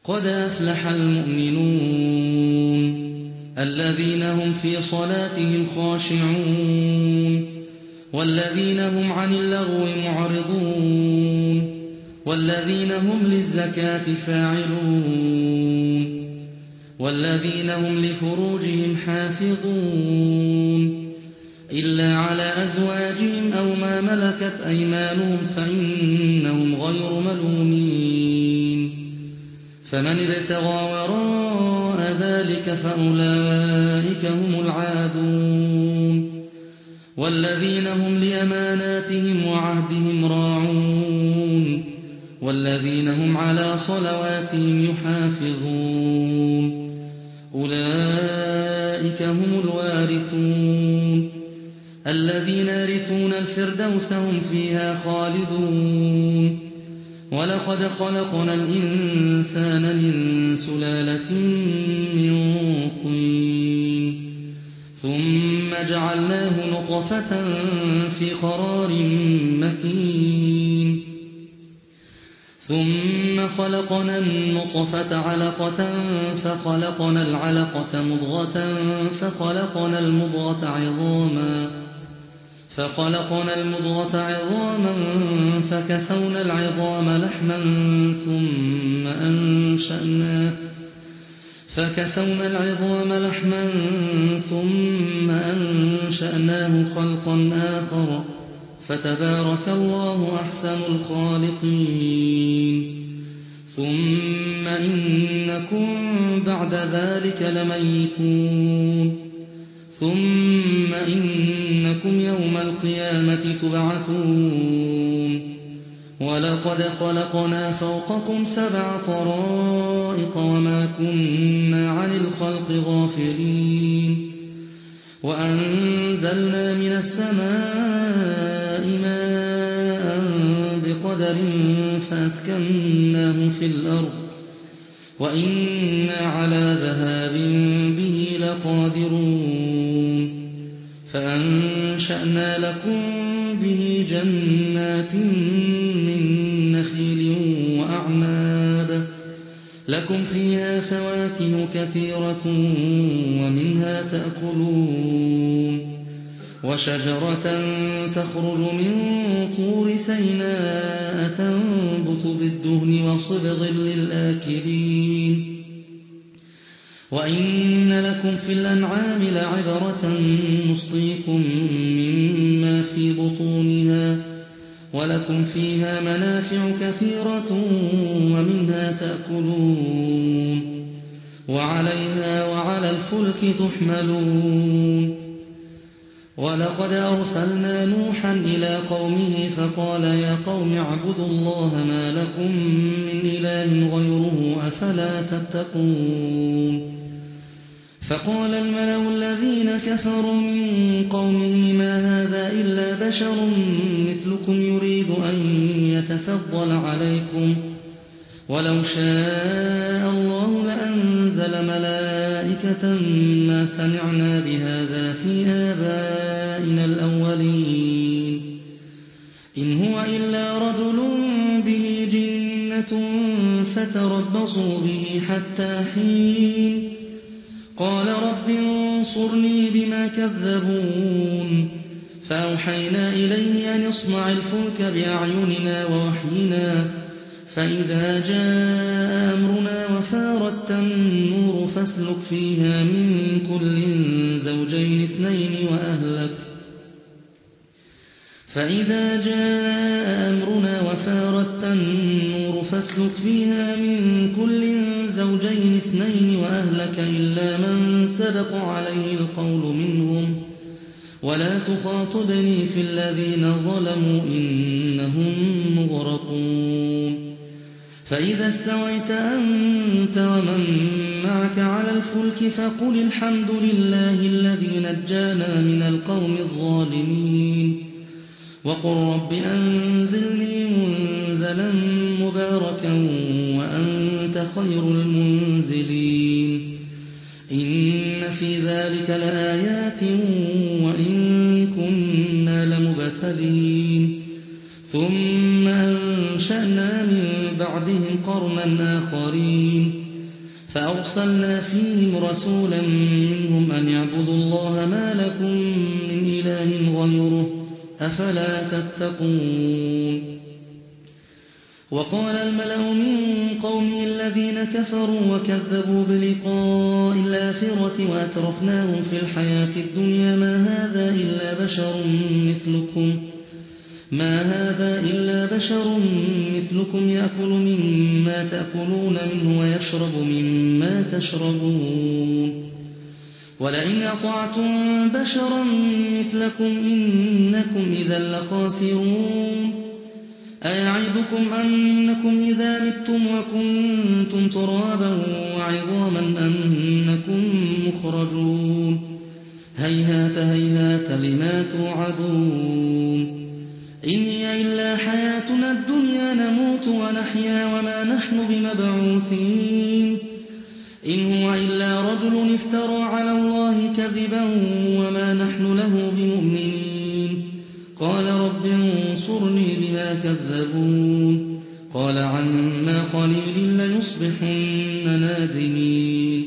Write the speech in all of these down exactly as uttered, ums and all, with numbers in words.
قد أفلح المؤمنون الذين هم في صلاتهم خاشعون والذين هم عن اللغو معرضون والذين هم للزكاة فاعلون والذين هم لفروجهم حافظون إلا على أزواجهم أو ما ملكت أيمانهم فإنهم غير ملومين فمن ابتغى وراء ذلك فأولئك هم العادون والذين هم لأماناتهم وعهدهم راعون والذين هم على صلواتهم يحافظون أولئك هم الوارثون الذين يرثون الفردوس هم فيها خالدون ولقد خلقنا الإنسان من سلالة من طين ثم جعلناه نطفة في قرار مكين ثم خلقنا النطفة علقة فخلقنا العلقة مضغة فخلقنا المضغة عظاما فخلقنا المضغة عظاما فكسونا العظام لحما ثم أنشأناه فكسونا العظام لحما ثم أنشأناه خلقا آخر فتبارك الله أحسن الخالقين ثم إنكم بعد ذلك لميتون ثم إنكم يوم القيامة تبعثون ولقد خلقنا فوقكم سبع طرائق وما كنا عن الخلق غافلين وأنزلنا من السماء ماء بقدر فأسكناه في الأرض وإنا على ذهاب به لقادرون فأنشأنا لكم به جنات من نخيل وأعناب لكم فيها فواكه كثيرة ومنها تأكلون وشجرة تخرج من طور سيناء تنبت بالدهن وصبغ للآكلين وإن لكم في الأنعام لعبرة نسقيكم مما في بطونها ولكم فيها منافع كثيرة ومنها تأكلون وعليها وعلى الفلك تحملون ولقد أرسلنا نوحا إلى قومه فقال يا قوم اعبدوا الله ما لكم من إله غيره أفلا تتقون فقال الملأ الذين كفروا من قومه ما هذا إلا بشر مثلكم يريد أن يتفضل عليكم ولو شاء الله لأنزل ملائكة ما سمعنا بهذا في آبائنا الأولين إن هو إلا رجل به جنة فتربصوا به حتى حين قال رب انصرني بما كذبون فأوحينا إليه أن اصنع الفلك بأعيننا ووحينا فإذا جاء أمرنا وفارت النور فاسلك فيها من كل زوجين اثنين وأهلك فإذا جاء أمرنا وفارت النور فاسلك فيها من كل زوجين اثنين وأهلك إلا من سبق عليه القول منهم ولا تخاطبني في الذين ظلموا إنهم مغرقون فإذا استويت أنت ومن معك على الفلك فقل الحمد لله الذي نجانا من القوم الظالمين وقل رب أنزلني منزلا مباركا وأنت خير المنزلين إن في ذلك لآيات وإن كنا لمبتلين ثم أنشأنا من بعد بعدهم قرنا آخرين فأرسلنا فيهم رسولا منهم أن اعبدوا الله ما لكم من إله غيره أفلا تتقون. وقال الملأ من قومه الذين كفروا وكذبوا بلقاء الآخرة وأترفناهم في الحياة الدنيا ما هذا إلا بشر مثلكم ما هذا إلا بشر مثلكم يأكل مما تأكلون منه ويشرب مما تشربون ولئن أطعتم بشرا مثلكم إنكم إذا لخاسرون. أيعدكم أنكم إذا متم وكنتم ترابا وعظاما أنكم مخرجون هيهات هيهات لما توعدون. إن هي إلا حياتنا الدنيا نموت ونحيا وما نحن بمبعوثين إن هو إلا رجل افترى على الله كذبا وما نحن له بمؤمنين. قال رب انصرني بما كذبون قال عما قليل ليصبحن نادمين.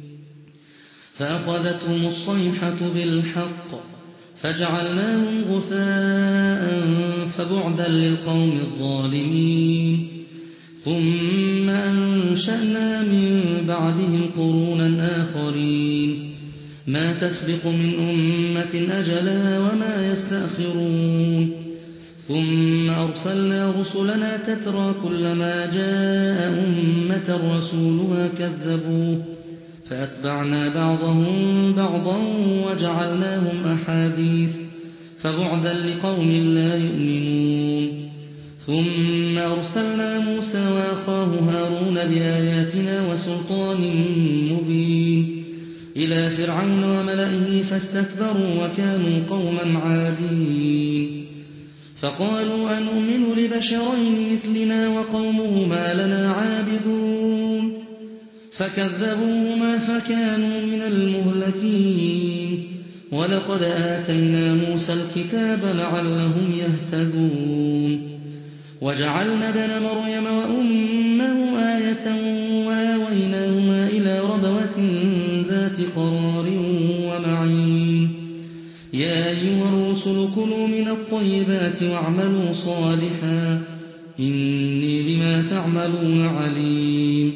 فأخذتهم الصيحة بالحق فجعلناهم غثاء فبعدا للقوم الظالمين. ثم أنشأنا من بعدهم قرونا آخرين ما تسبق من أمة أجلها وما يستأخرون. ثم أرسلنا رسلنا تترى كلما جاء أمة رسولها كذبوه فأتبعنا بعضهم بعضا وجعلناهم أحاديث فبعدا لقوم لا يؤمنون. ثم أرسلنا موسى وأخاه هارون بآياتنا وسلطان مبين إلى فرعون وملئه فاستكبروا وكانوا قوما عادين. فقالوا أنؤمن لبشرين مثلنا وقومهما لنا عابدون فكذبوهما فكانوا من المهلكين. ولقد آتينا موسى الكتاب لعلهم يهتدون. وجعلنا ابن مريم وأمه آية وآويناهما إلى ربوة ذات قرار ومعين. يا أيها الرسل كلوا من الطيبات واعملوا صالحا إني بما تعملون عليم.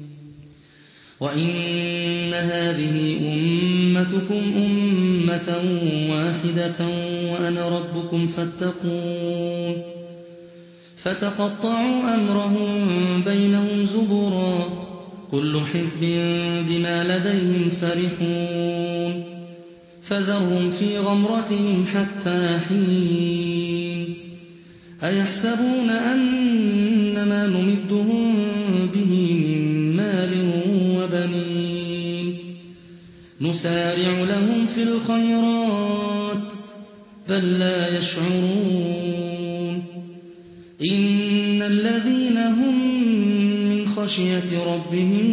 وإن هذه أمتكم أمة واحدة وأنا ربكم فاتقون. فتقطعوا أمرهم بينهم زبرا كل حزب بما لديهم فرحون. فذرهم في غمرتهم حتى حين. أيحسبون أنما نمدهم به من مال وبنين نسارع لهم في الخيرات بل لا يشعرون. إن الذين هم من خشية ربهم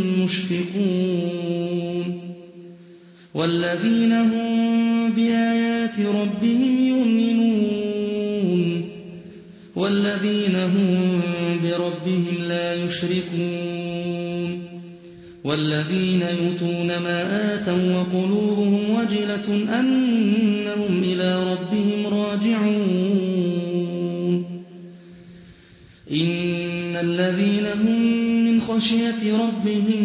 مشفقون والذين هم بآيات ربهم يؤمنون والذين هم بربهم لا يشركون والذين يؤتون ما آتوا وقلوبهم وجلة أنهم إلى ربهم راجعون. إن الذين هم من خشية ربهم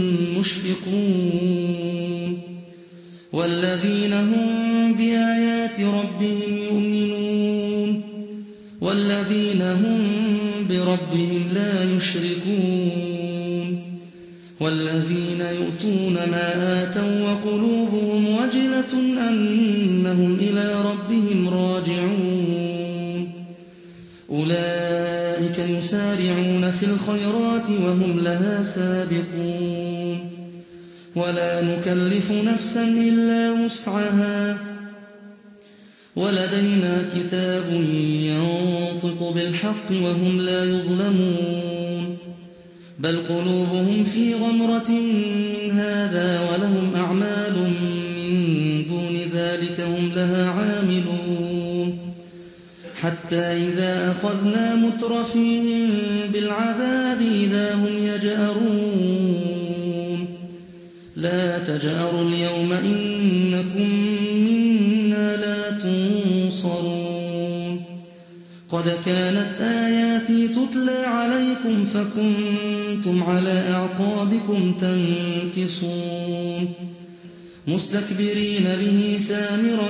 مشفقون والذين هم بآيات ربهم يؤمنون والذين هم بربهم لا يشركون والذين يؤتون ما آتوا وقلوبهم وجلة أنهم إلى ربهم راجعون. أولئك يسارعون في الخيرات وهم لها سابقون. ولا نكلف نفسا إلا وسعها ولدينا كتاب ينطق بالحق وهم لا يظلمون. بل قلوبهم في غمرة من هذا ولهم أعمال من دون ذلك هم لها عاملون. حتى حتى إذا أخذنا مترفيهم بالعذاب إذا هم يجأرون لا تجأروا اليوم إنكم منا لا تنصرون قد كانت آياتي تتلى عليكم فكنتم على أعقابكم تنكصون مستكبرين به سامرا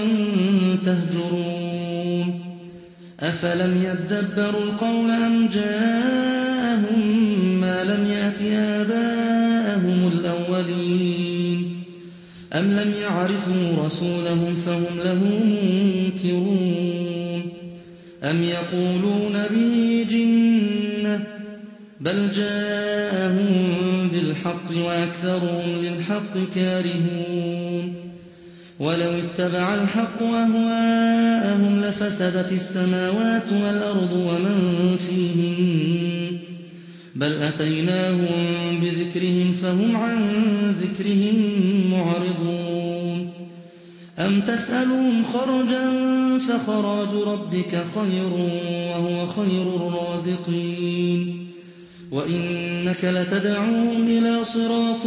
تهجرون أفلم يدبروا القول أم جاءهم ما لم يأت آباءهم الأولين أم لم يعرفوا رسولهم فهم له منكرون أم يقولون به جنة بل جاءهم بالحق وأكثرهم للحق كارهون ولو اتبع الحق أهواءهم لفسدت السماوات والأرض ومن فيهن بل أتيناهم بذكرهم فهم عن ذكرهم معرضون أم تسألهم خرجا فخراج ربك خير وهو خير الرازقين وإنك لتدعوهم إلى صراط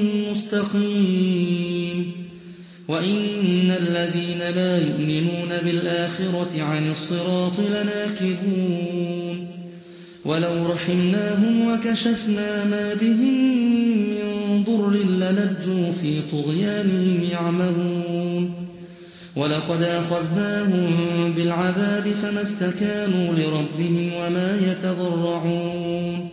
مستقيم وإن الذين لا يؤمنون بالآخرة عن الصراط لناكبون ولو رحمناهم وكشفنا ما بهم من ضر للجوا في طغيانهم يعمهون ولقد أخذناهم بالعذاب فما استكانوا لربهم وما يتضرعون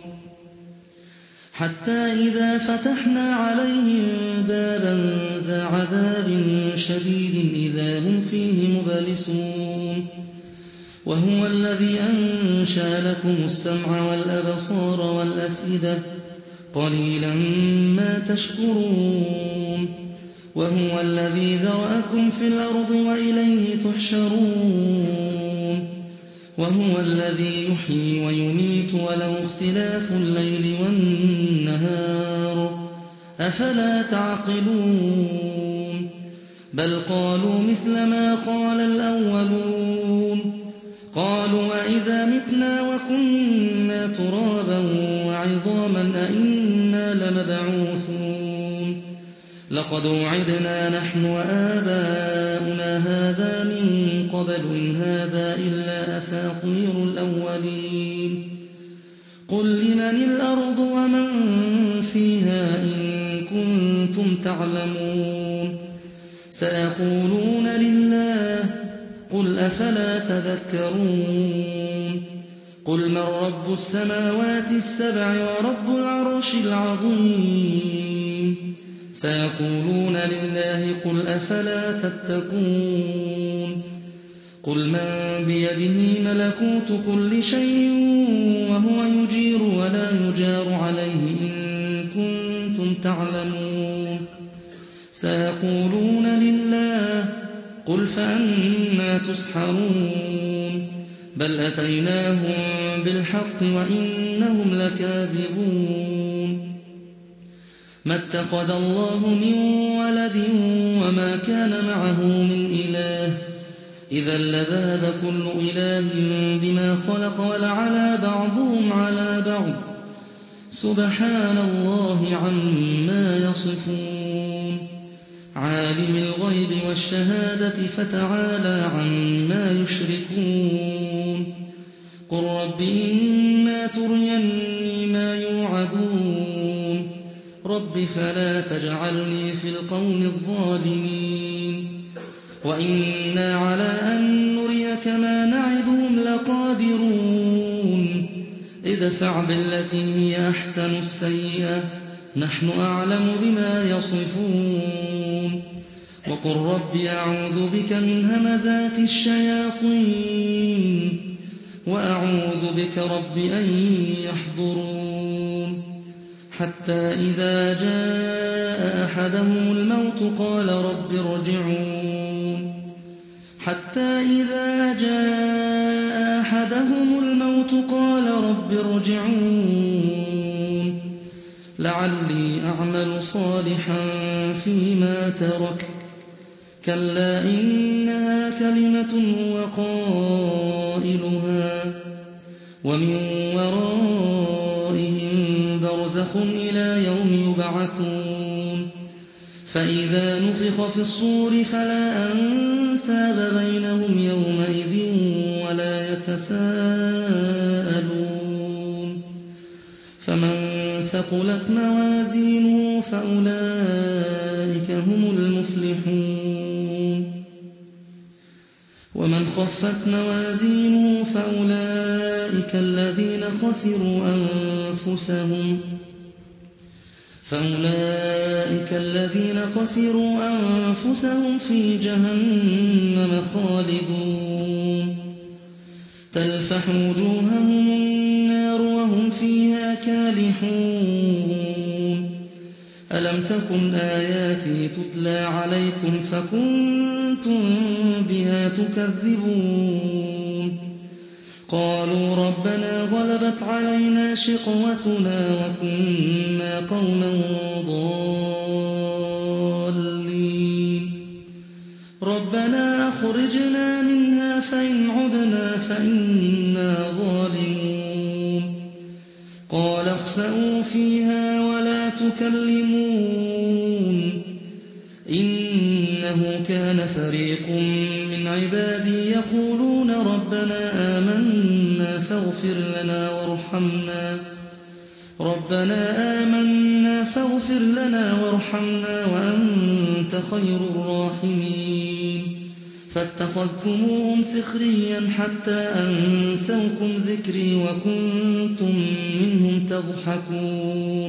حتى إذا فتحنا عليهم بابا ذا عذاب شديد إذا هم فيه مبلسون وهو الذي أنشأ لكم السمع والأبصار والأفئدة قليلا ما تشكرون وهو الذي ذرأكم في الأرض وإليه تحشرون وهو الذي يحيي ويميت وله اختلاف الليل والنهار أفلا تعقلون بل قالوا مثل ما قال الأولون قالوا أئذا متنا وكنا ترابا وعظاما أئنا لمبعوثون لقد وعدنا نحن وآباؤنا هذا من قبل إن هذا إلا أساطير الأولين قل لمن الأرض ومن فيها إن كنتم تعلمون سيقولون لله قل أفلا تذكرون قل من رب السماوات السبع ورب العرش العظيم سيقولون لله قل أفلا تتقون قل من بيده ملكوت كل شيء وهو يجير ولا يجار عليه إن كنتم تعلمون سيقولون لله قل فأنا تسحرون بل أتيناهم بالحق وإنهم لكاذبون ما اتخذ الله من ولد وما كان معه من إله إذا لذهب كل إله بما خلق ولعلى بعضهم على بعض سبحان الله عما يصفون عالم الغيب والشهادة فتعالى عما يشركون قل رب إما تريني ما يوعدون رب فلا تجعلني في القوم الظالمين وإنا على أن نريك ما نعدهم لقادرون ادفع بالتي هي أحسن السيئة نحن أعلم بما يصفون وقل رب أعوذ بك من همزات الشياطين وأعوذ بك رب أن يحضرون حتى إذا جاء أحدهم الموت قال رب ارجعون حتى إذا جاء أحدهم الموت قال رب ارجعون لعلي أعمل صالحا فيما تركت كلا إنها كلمة هو قائلها ومن ورائهم برزخ إلى يوم يبعثون فإذا نفخ في الصور فلا أنساب بينهم يومئذ ولا يتساءلون فمن ثقلت موازينه فأولئك هم المفلحون ومن خفت موازينه فأولئك الذين خسروا أنفسهم فأولئك الذين خسروا أنفسهم في جهنم خالدون تلفح وجوههم النار وهم فيها كالحون ألم تكن آياتي تتلى عليكم فكنتم بها تكذبون قالوا ربنا غلبت علينا شقوتنا وكنا قوما ضالين ربنا أخرجنا منها فإن عدنا فإنا ظالمون قال اخسئوا فيها ولا تكلمون إنه كان فريق من عبادي يقولون ربنا آمنا فاغفر لنا وارحمنا ربنا آمنا فاغفر لنا وارحمنا وأنت خير الراحمين فاتخذتموهم سخريا حتى أنسوكم ذكري وكنتم منهم تضحكون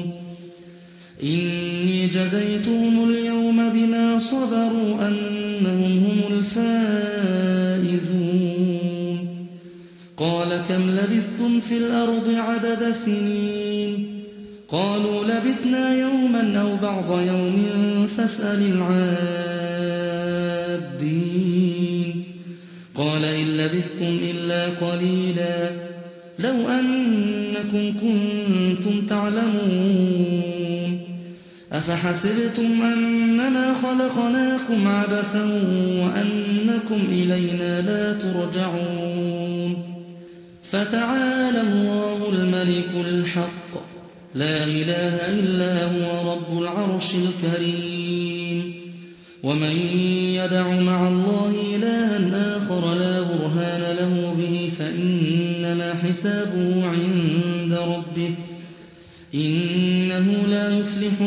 إني جزيتهم اليوم بما صبروا أنهم هم الفائزون قال كم لبثتم في الأرض عدد سنين قالوا لبثنا يوما أو بعض يوم فاسأل العادين قال إن لبثتم إلا قليلا لو أنكم كنتم تعلمون أفحسبتم أنما خلقناكم عبثا وأنكم إلينا لا ترجعون فتعالى الله الملك الحق لا إله إلا هو رب العرش الكريم ومن يدع مع الله إلها آخر لا برهان له به فإنما حسابه عند ربه إنه لا يفلح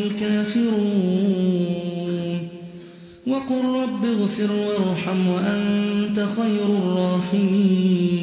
الكافرون وقل رب اغفر وارحم وأنت خير الراحمين